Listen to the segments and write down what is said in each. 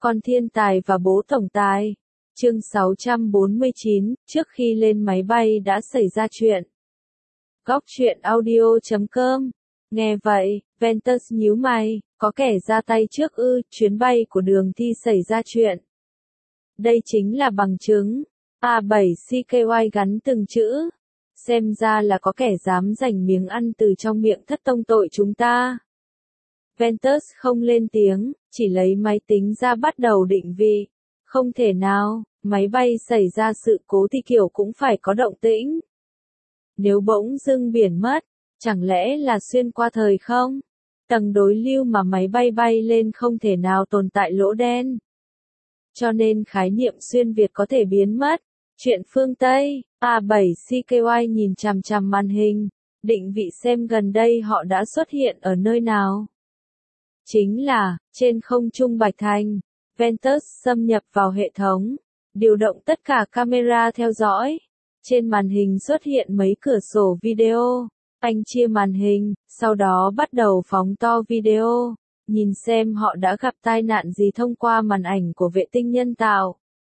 Con thiên tài và bố tổng tài. Chương 649, trước khi lên máy bay đã xảy ra chuyện. Góc truyện audio.com. Nghe vậy, Ventus nhíu mày, có kẻ ra tay trước ư? Chuyến bay của Đường Thi xảy ra chuyện. Đây chính là bằng chứng. A7CKY gắn từng chữ. Xem ra là có kẻ dám giành miếng ăn từ trong miệng thất tông tội chúng ta. Ventus không lên tiếng, chỉ lấy máy tính ra bắt đầu định vị. Không thể nào, máy bay xảy ra sự cố thì kiểu cũng phải có động tĩnh. Nếu bỗng dưng biển mất, chẳng lẽ là xuyên qua thời không? Tầng đối lưu mà máy bay bay lên không thể nào tồn tại lỗ đen. Cho nên khái niệm xuyên Việt có thể biến mất. Chuyện phương Tây, A7CKY nhìn chằm chằm màn hình, định vị xem gần đây họ đã xuất hiện ở nơi nào. Chính là, trên không trung Bạch Thành. Ventus xâm nhập vào hệ thống, điều động tất cả camera theo dõi. Trên màn hình xuất hiện mấy cửa sổ video. Anh chia màn hình, sau đó bắt đầu phóng to video, nhìn xem họ đã gặp tai nạn gì thông qua màn ảnh của vệ tinh nhân tạo.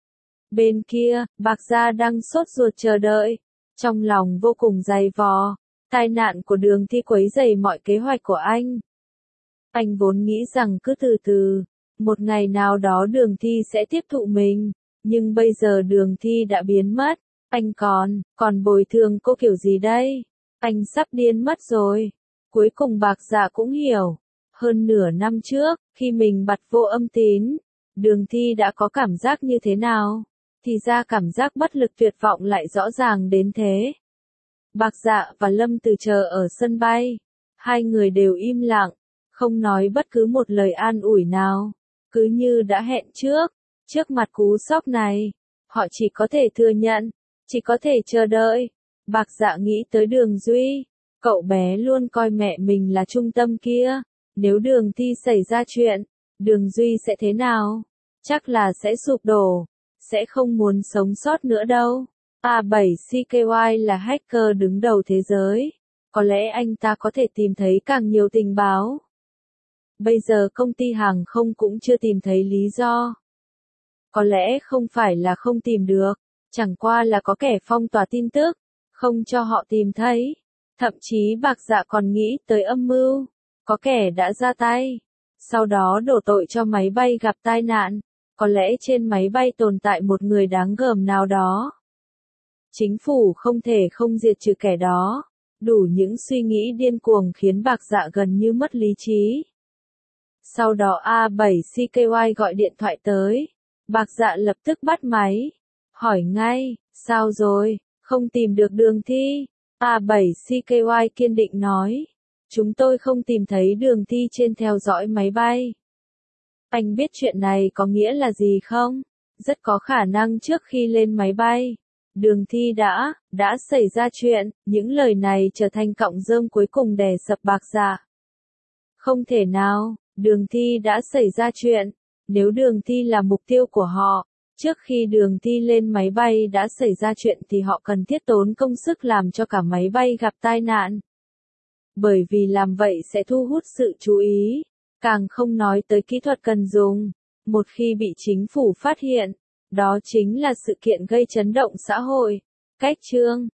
Bên kia, Bạc Gia đang sốt ruột chờ đợi, trong lòng vô cùng dày vò. Tai nạn của Đường Thi quấy rầy mọi kế hoạch của anh. Anh vốn nghĩ rằng cứ từ từ, một ngày nào đó Đường Thi sẽ tiếp thụ mình, nhưng bây giờ Đường Thi đã biến mất, anh còn bồi thường cô kiểu gì đây? Anh sắp điên mất rồi. Cuối cùng Bạc Dạ cũng hiểu. Hơn nửa năm trước, khi mình bật vô âm tín, Đường Thi đã có cảm giác như thế nào? Thì ra cảm giác bất lực tuyệt vọng lại rõ ràng đến thế. Bạc Dạ và Lâm Từ chờ ở sân bay. Hai người đều im lặng, không nói bất cứ một lời an ủi nào. Cứ như đã hẹn trước mặt cú sốc này, họ chỉ có thể thừa nhận, chỉ có thể chờ đợi. Bạc Dạ nghĩ tới Đường Duy, cậu bé luôn coi mẹ mình là trung tâm kia. Nếu Đường Thi xảy ra chuyện, Đường Duy sẽ thế nào? Chắc là sẽ sụp đổ, sẽ không muốn sống sót nữa đâu. A7CKY là hacker đứng đầu thế giới. Có lẽ anh ta có thể tìm thấy càng nhiều tình báo. Bây giờ công ty hàng không cũng chưa tìm thấy lý do. Có lẽ không phải là không tìm được, chẳng qua là có kẻ phong tỏa tin tức, không cho họ tìm thấy. Thậm chí Bạc Dạ còn nghĩ tới âm mưu, có kẻ đã ra tay, sau đó đổ tội cho máy bay gặp tai nạn. Có lẽ trên máy bay tồn tại một người đáng gờm nào đó. Chính phủ không thể không diệt trừ kẻ đó. Đủ những suy nghĩ điên cuồng khiến Bạc Dạ gần như mất lý trí. Sau đó A7CKY gọi điện thoại tới. Bạc Dạ lập tức bắt máy. Hỏi ngay, sao rồi, không tìm được Đường Thi? A7CKY kiên định nói. Chúng tôi không tìm thấy Đường Thi trên theo dõi máy bay. Anh biết chuyện này có nghĩa là gì không? Rất có khả năng trước khi lên máy bay, Đường Thi đã xảy ra chuyện. Những lời này trở thành cọng rơm cuối cùng đè sập Bạc Dạ. Không thể nào, Đường Thi đã xảy ra chuyện. Nếu Đường Thi là mục tiêu của họ, trước khi Đường Thi lên máy bay đã xảy ra chuyện thì họ cần thiết tốn công sức làm cho cả máy bay gặp tai nạn. Bởi vì làm vậy sẽ thu hút sự chú ý, càng không nói tới kỹ thuật cần dùng. Một khi bị chính phủ phát hiện, đó chính là sự kiện gây chấn động xã hội. Cách chương